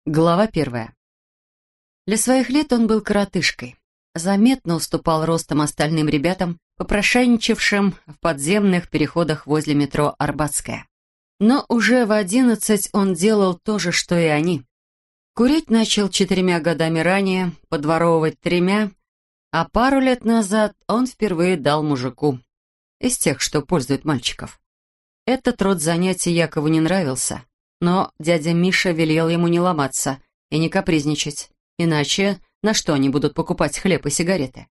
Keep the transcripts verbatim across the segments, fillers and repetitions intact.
Глава первая. Для своих лет он был коротышкой. Заметно уступал ростом остальным ребятам, попрошайничавшим в подземных переходах возле метро Арбатская. Но уже в одиннадцать он делал то же, что и они. Курить начал четырьмя годами ранее, подворовывать тремя, а пару лет назад он впервые дал мужику. Из тех, что пользуют мальчиков. Этот род занятий Якову не нравился. Но дядя Миша велел ему не ломаться и не капризничать, иначе на что они будут покупать хлеб и сигареты?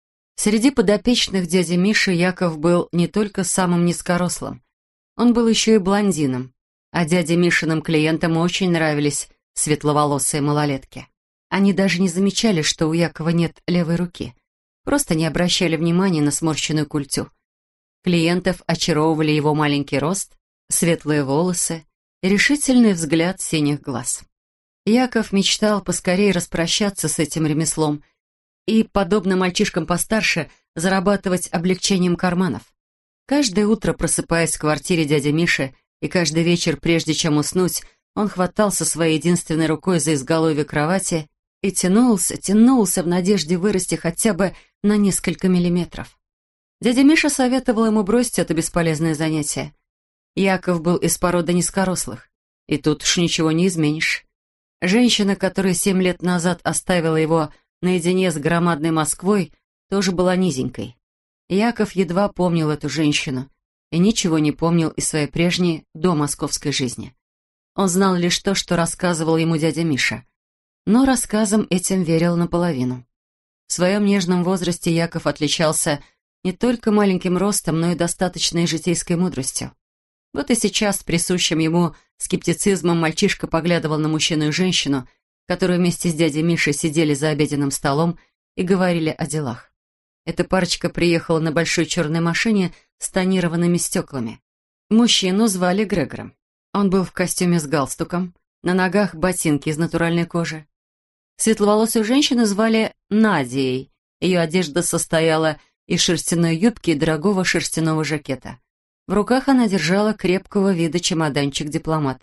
Среди подопечных дяди Миши Яков был не только самым низкорослым, он был еще и блондином, а дяде Мишиным клиентам очень нравились светловолосые малолетки. Они даже не замечали, что у Якова нет левой руки, просто не обращали внимания на сморщенную культю. Клиентов очаровывали его маленький рост, светлые волосы, решительный взгляд синих глаз. Яков мечтал поскорее распрощаться с этим ремеслом и, подобно мальчишкам постарше, зарабатывать облегчением карманов. Каждое утро, просыпаясь в квартире дяди Миши, и каждый вечер, прежде чем уснуть, он хватался своей единственной рукой за изголовье кровати и тянулся, тянулся в надежде вырасти хотя бы на несколько миллиметров. Дядя Миша советовал ему бросить это бесполезное занятие. Яков был из породы низкорослых, и тут уж ничего не изменишь. Женщина, которая семь лет назад оставила его наедине с громадной Москвой, тоже была низенькой. Яков едва помнил эту женщину и ничего не помнил из своей прежней домосковской жизни. Он знал лишь то, что рассказывал ему дядя Миша, но рассказам этим верил наполовину. В своем нежном возрасте Яков отличался не только маленьким ростом, но и достаточной житейской мудростью. Вот и сейчас, с присущим ему скептицизмом, мальчишка поглядывал на мужчину и женщину, которые вместе с дядей Мишей сидели за обеденным столом и говорили о делах. Эта парочка приехала на большой черной машине с тонированными стеклами. Мужчину звали Грегором. Он был в костюме с галстуком, на ногах ботинки из натуральной кожи. Светловолосую женщину звали Надией. Ее одежда состояла из шерстяной юбки и дорогого шерстяного жакета. В руках она держала крепкого вида чемоданчик-дипломат.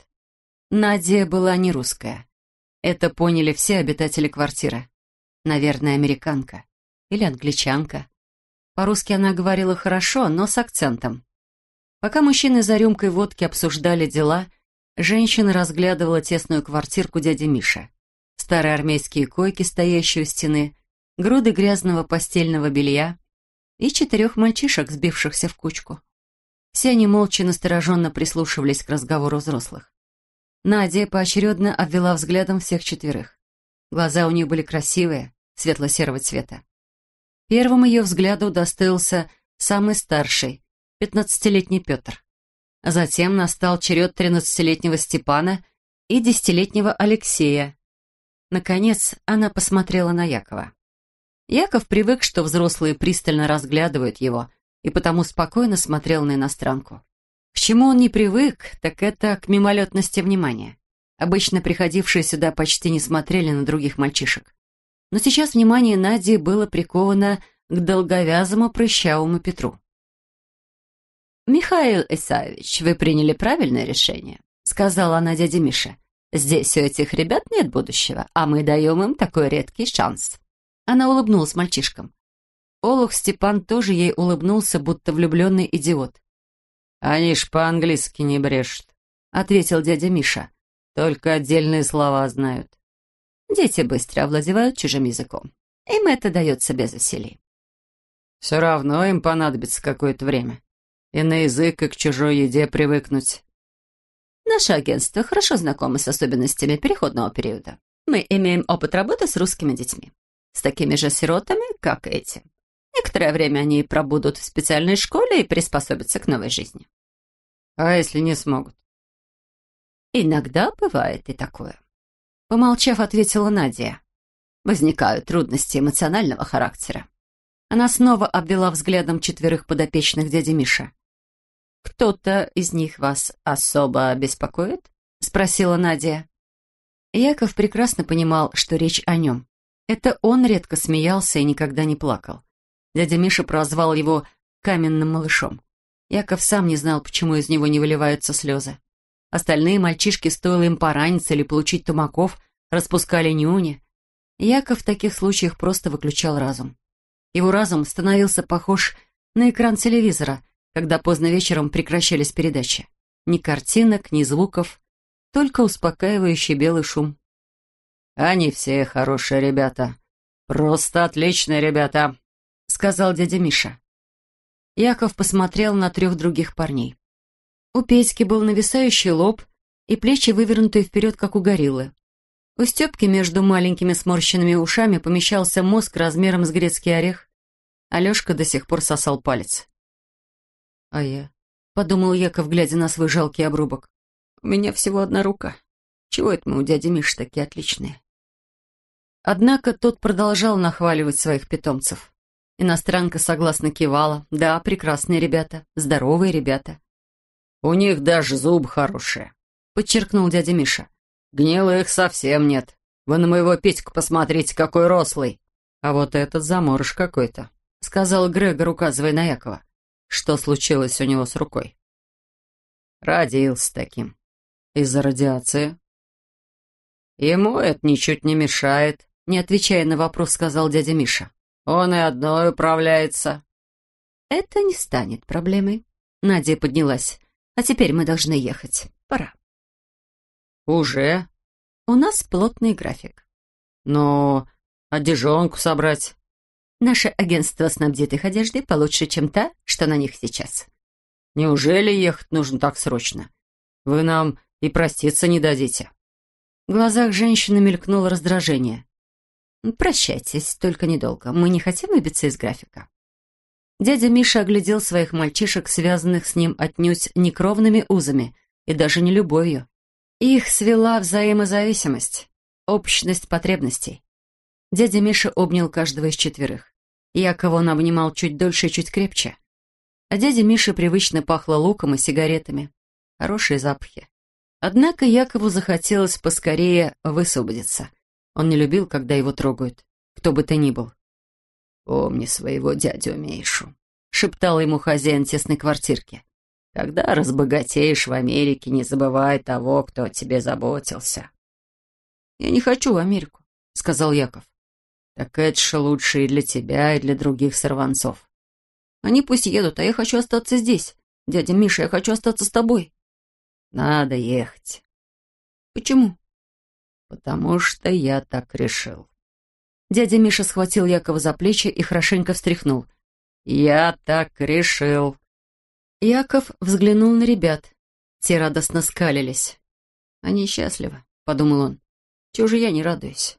Надя была не русская. Это поняли все обитатели квартиры. Наверное, американка. Или англичанка. По-русски она говорила хорошо, но с акцентом. Пока мужчины за рюмкой водки обсуждали дела, женщина разглядывала тесную квартирку дяди Миши. Старые армейские койки, стоящие у стены, груды грязного постельного белья и четырех мальчишек, сбившихся в кучку. Все они молча и настороженно прислушивались к разговору взрослых. Надя поочередно обвела взглядом всех четверых. Глаза у нее были красивые, светло-серого цвета. Первым ее взгляду удостоился самый старший, пятнадцатилетний Петр. Затем настал черед тринадцатилетнего Степана и десятилетнего Алексея. Наконец, она посмотрела на Якова. Яков привык, что взрослые пристально разглядывают его, и потому спокойно смотрел на иностранку. К чему он не привык, так это к мимолетности внимания. Обычно приходившие сюда почти не смотрели на других мальчишек. Но сейчас внимание Нади было приковано к долговязому прыщавому Петру. «Михаил Исаевич, вы приняли правильное решение», — сказала она дяде Мише. «Здесь у этих ребят нет будущего, а мы даем им такой редкий шанс». Она улыбнулась мальчишкам. Олух Степан тоже ей улыбнулся, будто влюбленный идиот. «Они ж по-английски не брешут», — ответил дядя Миша. «Только отдельные слова знают». «Дети быстро овладевают чужим языком. Им это дается без усилий». «Все равно им понадобится какое-то время. И на язык, и к чужой еде привыкнуть». «Наше агентство хорошо знакомо с особенностями переходного периода. Мы имеем опыт работы с русскими детьми, с такими же сиротами, как эти. Некоторое время они пробудут в специальной школе и приспособятся к новой жизни». «А если не смогут?» «Иногда бывает и такое», — помолчав, ответила Надя. «Возникают трудности эмоционального характера». Она снова обвела взглядом четверых подопечных дяди Миша. «Кто-то из них вас особо беспокоит?» — спросила Надя. Яков прекрасно понимал, что речь о нем. Это он редко смеялся и никогда не плакал. Дядя Миша прозвал его «каменным малышом». Яков сам не знал, почему из него не выливаются слезы. Остальные мальчишки, стоило им пораниться или получить тумаков, распускали нюни. Яков в таких случаях просто выключал разум. Его разум становился похож на экран телевизора, когда поздно вечером прекращались передачи. Ни картинок, ни звуков, только успокаивающий белый шум. «Они все хорошие ребята. Просто отличные ребята», — сказал дядя Миша. Яков посмотрел на трех других парней. У Петьки был нависающий лоб и плечи вывернутые вперед, как у гориллы. У Степки между маленькими сморщенными ушами помещался мозг размером с грецкий орех. Алешка до сих пор сосал палец. «А я?» — подумал Яков, глядя на свой жалкий обрубок. «У меня всего одна рука. Чего это мы у дяди Миши такие отличные?» Однако тот продолжал нахваливать своих питомцев. Иностранка согласно кивала. «Да, прекрасные ребята, здоровые ребята». «У них даже зубы хорошие», — подчеркнул дядя Миша. «Гнилых совсем нет. Вы на моего Петьку посмотрите, какой рослый». «А вот этот заморыш какой-то», — сказал Грегор, указывая на Якова. «Что случилось у него с рукой?» «Родился таким. Из-за радиации». «Ему это ничуть не мешает», — не отвечая на вопрос, сказал дядя Миша. «Он и одной управляется». «Это не станет проблемой». Надя поднялась. «А теперь мы должны ехать. Пора». «Уже?» «У нас плотный график». «Но одежонку собрать?» «Наше агентство снабдит их одеждой получше, чем та, что на них сейчас». «Неужели ехать нужно так срочно? Вы нам и проститься не дадите». В глазах женщины мелькнуло раздражение. «Прощайтесь, только недолго. Мы не хотим выбиться из графика». Дядя Миша оглядел своих мальчишек, связанных с ним отнюдь не кровными узами и даже не любовью. Их свела взаимозависимость, общность потребностей. Дядя Миша обнял каждого из четверых. Якова он обнимал чуть дольше и чуть крепче. А дядя Миша привычно пахло луком и сигаретами. Хорошие запахи. Однако Якову захотелось поскорее высвободиться. Он не любил, когда его трогают, кто бы то ни был. «Помни своего дядю Мишу», — шептал ему хозяин тесной квартирки. «Когда разбогатеешь в Америке, не забывай того, кто о тебе заботился». «Я не хочу в Америку», — сказал Яков. «Так это же лучше и для тебя, и для других сорванцов». «Они пусть едут, а я хочу остаться здесь. Дядя Миша, я хочу остаться с тобой». «Надо ехать». «Почему?» «Потому что я так решил». Дядя Миша схватил Якова за плечи и хорошенько встряхнул. «Я так решил». Яков взглянул на ребят. Те радостно скалились. «Они счастливы», — подумал он. «Чего же я не радуюсь?»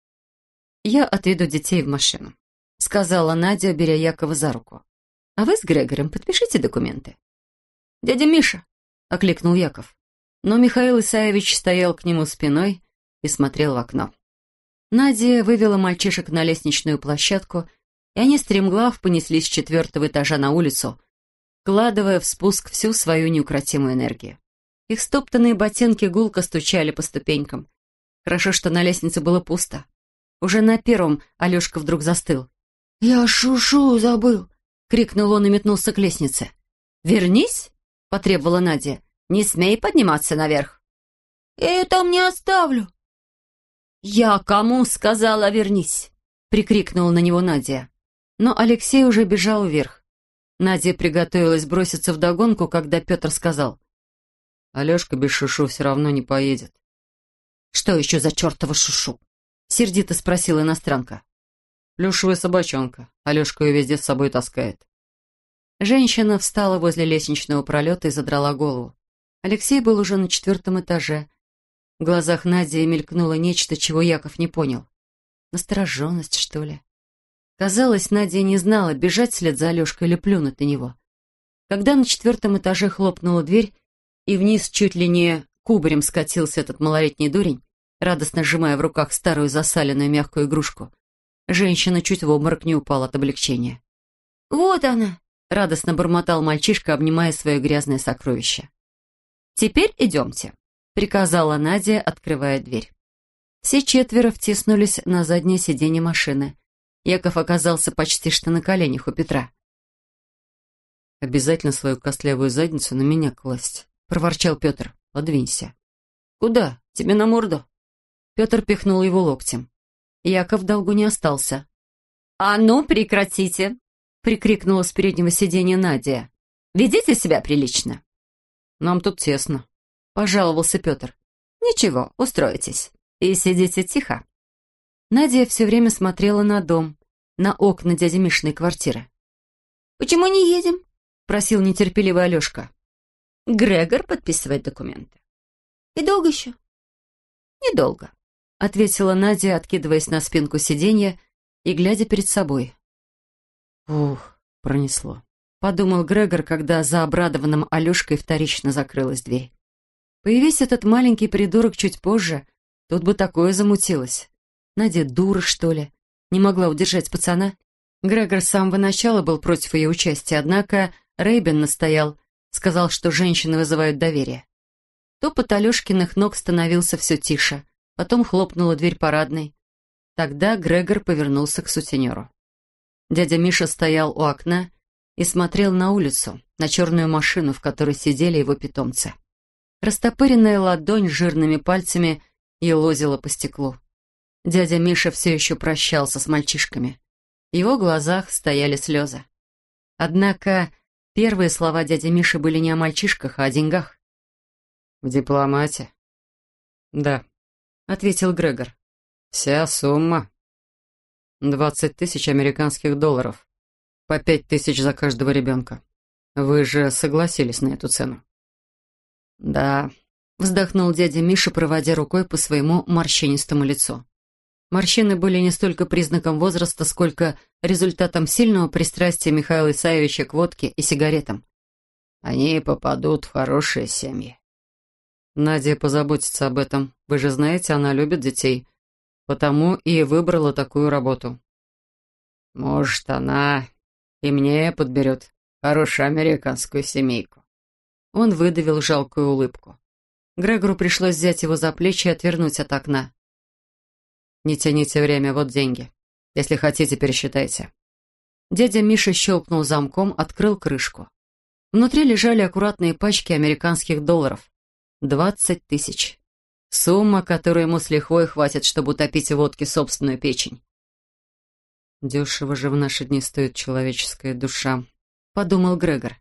«Я отведу детей в машину», — сказала Надя, беря Якова за руку. «А вы с Грегорем подпишите документы». «Дядя Миша!» — окликнул Яков. Но Михаил Исаевич стоял к нему спиной и смотрел в окно. Надя вывела мальчишек на лестничную площадку, и они стремглав понеслись с четвертого этажа на улицу, вкладывая в спуск всю свою неукротимую энергию. Их стоптанные ботинки гулко стучали по ступенькам. Хорошо, что на лестнице было пусто. Уже на первом Алешка вдруг застыл. «Я шушу забыл!» — крикнул он и метнулся к лестнице. «Вернись!» — потребовала Надя. «Не смей подниматься наверх!» «Я ее там не оставлю!» «Я кому сказала вернись?» — прикрикнула на него Надя. Но Алексей уже бежал вверх. Надя приготовилась броситься вдогонку, когда Петр сказал: «Алешка без шушу все равно не поедет». «Что еще за чертова шушу?» — сердито спросила иностранка. «Плюшевая собачонка. Алешка ее везде с собой таскает». Женщина встала возле лестничного пролета и задрала голову. Алексей был уже на четвертом этаже. В глазах Нади мелькнуло нечто, чего Яков не понял. Настороженность, что ли? Казалось, Надя не знала, бежать вслед за Алешкой или плюнуть на него. Когда на четвертом этаже хлопнула дверь, и вниз чуть ли не кубарем скатился этот малолетний дурень, радостно сжимая в руках старую засаленную мягкую игрушку, женщина чуть в обморок не упала от облегчения. «Вот она!» — радостно бормотал мальчишка, обнимая свое грязное сокровище. «Теперь идемте», — приказала Надя, открывая дверь. Все четверо втиснулись на заднее сиденье машины. Яков оказался почти что на коленях у Петра. «Обязательно свою костлявую задницу на меня класть», — проворчал Петр. «Подвинься». «Куда? Тебе на морду?» Петр пихнул его локтем. Яков в долгу не остался. «А ну, прекратите!» — прикрикнула с переднего сиденья Надя. «Ведите себя прилично!» «Нам тут тесно», — пожаловался Петр. «Ничего, устроитесь. И сидите тихо». Надя все время смотрела на дом, на окна дяди Мишиной квартиры. «Почему не едем?» — просил нетерпеливый Алешка. «Грегор подписывает документы». «И долго еще?» «Недолго», — ответила Надя, откидываясь на спинку сиденья и глядя перед собой. «Ух, пронесло», — подумал Грегор, когда за обрадованным Алешкой вторично закрылась дверь. «Появись этот маленький придурок чуть позже, тут бы такое замутилось. Надя дура, что ли? Не могла удержать пацана?» Грегор с самого начала был против ее участия, однако Рейбен настоял, сказал, что женщины вызывают доверие. Топот Алешкиных ног становился все тише, потом хлопнула дверь парадной. Тогда Грегор повернулся к сутенеру. Дядя Миша стоял у окна и смотрел на улицу, на черную машину, в которой сидели его питомцы. Растопыренная ладонь с жирными пальцами елозила по стеклу. Дядя Миша все еще прощался с мальчишками. В его глазах стояли слезы. Однако первые слова дяди Миши были не о мальчишках, а о деньгах. «В дипломате?» «Да», — ответил Грегор. «Вся сумма. Двадцать тысяч американских долларов. По пять тысяч за каждого ребенка. Вы же согласились на эту цену?» «Да», — вздохнул дядя Миша, проводя рукой по своему морщинистому лицу. Морщины были не столько признаком возраста, сколько результатом сильного пристрастия Михаила Исаевича к водке и сигаретам. «Они попадут в хорошие семьи». «Надя позаботится об этом. Вы же знаете, она любит детей. Потому и выбрала такую работу». «Может, она и мне подберет хорошую американскую семейку». Он выдавил жалкую улыбку. Грегору пришлось взять его за плечи и отвернуть от окна. «Не тяните время, вот деньги. Если хотите, пересчитайте». Дядя Миша щелкнул замком, открыл крышку. Внутри лежали аккуратные пачки американских долларов. Двадцать тысяч. Сумма, которую ему с лихвой хватит, чтобы утопить в водке собственную печень. «Дешево же в наши дни стоит человеческая душа», — подумал Грегор.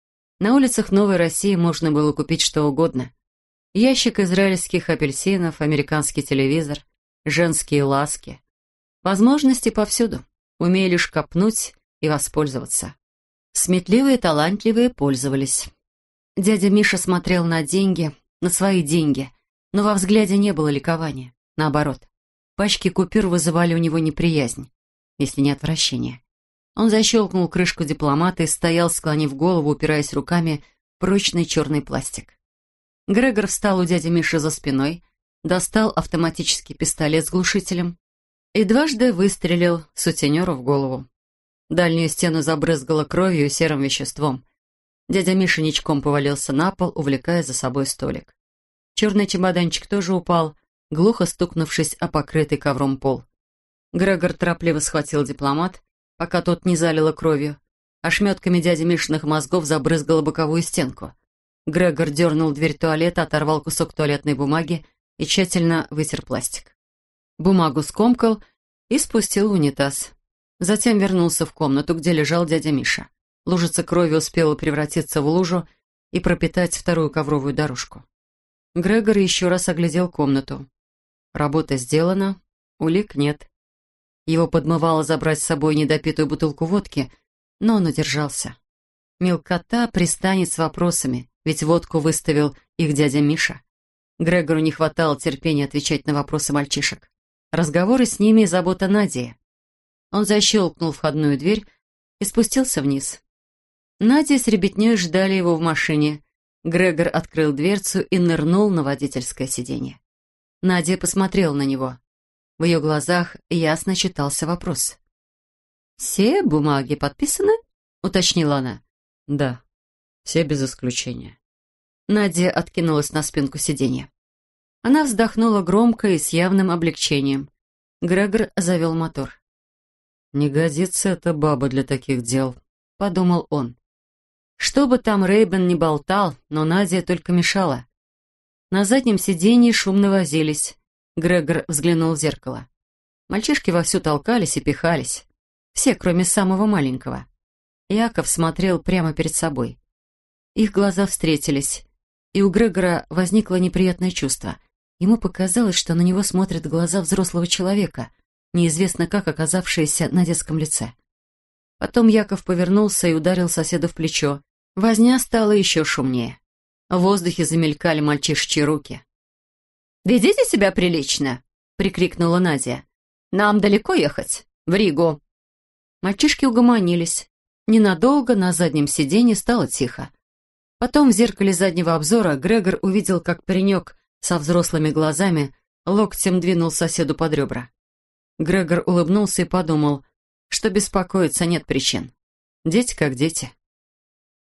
На улицах Новой России можно было купить что угодно. Ящик израильских апельсинов, американский телевизор, женские ласки. Возможности повсюду. Умея лишь копнуть и воспользоваться. Сметливые и талантливые пользовались. Дядя Миша смотрел на деньги, на свои деньги, но во взгляде не было ликования. Наоборот, пачки купюр вызывали у него неприязнь, если не отвращение. Он защелкнул крышку дипломата и стоял, склонив голову, упираясь руками в прочный черный пластик. Грегор встал у дяди Миши за спиной, достал автоматический пистолет с глушителем и дважды выстрелил сутенеру в голову. Дальнюю стену забрызгало кровью и серым веществом. Дядя Миша ничком повалился на пол, увлекая за собой столик. Черный чемоданчик тоже упал, глухо стукнувшись о покрытый ковром пол. Грегор торопливо схватил дипломат, пока тот не залило кровью. Ошметками дяди Мишиных мозгов забрызгало боковую стенку. Грегор дернул дверь туалета, оторвал кусок туалетной бумаги и тщательно вытер пластик. Бумагу скомкал и спустил в унитаз. Затем вернулся в комнату, где лежал дядя Миша. Лужица крови успела превратиться в лужу и пропитать вторую ковровую дорожку. Грегор еще раз оглядел комнату. Работа сделана, улик нет. Его подмывало забрать с собой недопитую бутылку водки, но он удержался. Мелкота пристанет с вопросами, ведь водку выставил их дядя Миша. Грегору не хватало терпения отвечать на вопросы мальчишек. Разговоры с ними и забота Нади. Он защелкнул входную дверь и спустился вниз. Надя с ребятней ждали его в машине. Грегор открыл дверцу и нырнул на водительское сиденье. Надя посмотрела на него. В ее глазах ясно читался вопрос. «Все бумаги подписаны?» — уточнила она. «Да, все без исключения». Надя откинулась на спинку сиденья. Она вздохнула громко и с явным облегчением. Грегор завел мотор. «Не годится эта баба для таких дел», — подумал он. Что бы там Рейбен ни болтал, но Надя только мешала. На заднем сиденье шумно возились. Грегор взглянул в зеркало. Мальчишки вовсю толкались и пихались. Все, кроме самого маленького. Яков смотрел прямо перед собой. Их глаза встретились, и у Грегора возникло неприятное чувство. Ему показалось, что на него смотрят глаза взрослого человека, неизвестно как оказавшиеся на детском лице. Потом Яков повернулся и ударил соседа в плечо. Возня стала еще шумнее. В воздухе замелькали мальчишечьи руки. «Ведите себя прилично!» — прикрикнула Надя. «Нам далеко ехать? В Ригу!» Мальчишки угомонились. Ненадолго на заднем сиденье стало тихо. Потом в зеркале заднего обзора Грегор увидел, как паренек со взрослыми глазами локтем двинул соседу под ребра. Грегор улыбнулся и подумал, что беспокоиться нет причин. Дети как дети.